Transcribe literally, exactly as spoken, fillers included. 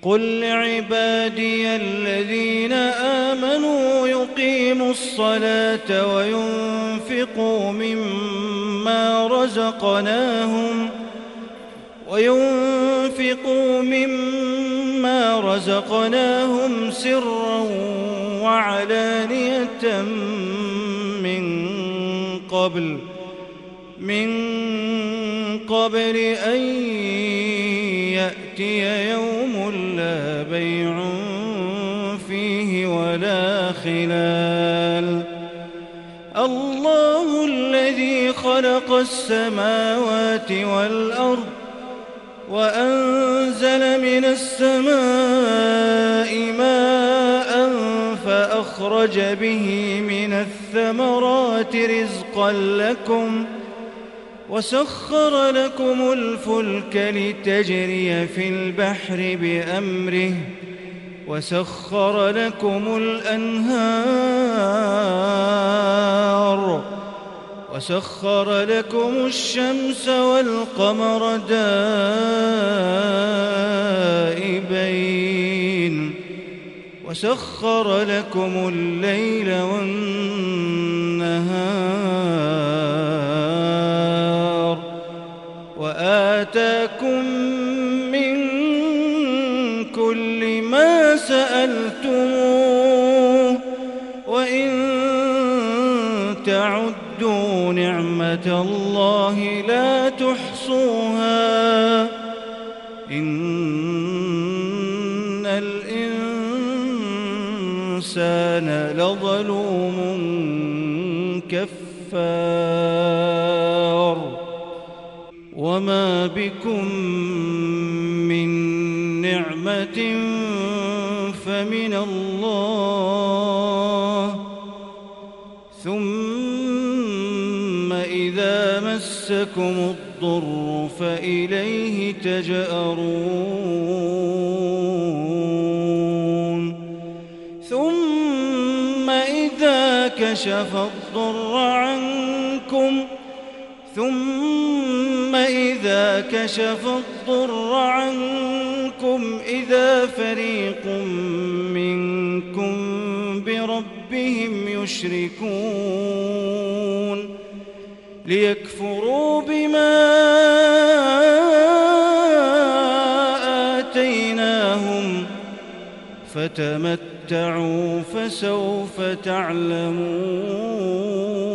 قل لعبادي الذين آمنوا يقيموا الصلاة وينفقوا مما رزقناهم وينفقوا مما رزقناهم سرا وعلانية من قبل من قبل أن يأتي يوم لا بيع فيه ولا خلال. الله الذي خلق السماوات والأرض وأنزل من السماء ماء فأخرج به من الثمرات رزقا لكم وسخر لكم الفلك لتجري في البحر بأمره وسخر لكم الأنهار وسخر لكم الشمس والقمر دائبين وسخر لكم الليل والنهار وآتاكم من كل ما سألتموه وإن تعدوا نعمة الله لا تحصوها إن الإنسان لظلوم كفار. وما بكم من نعمة فمن الله ثم إذا مسكم الضر فإليه تجأرون ثم إذا كشف الضر عنكم ثم إذا كشف الضر عنكم إذا فريق منكم بربهم يشركون ليكفروا بما آتيناهم فتمتعوا فسوف تعلمون.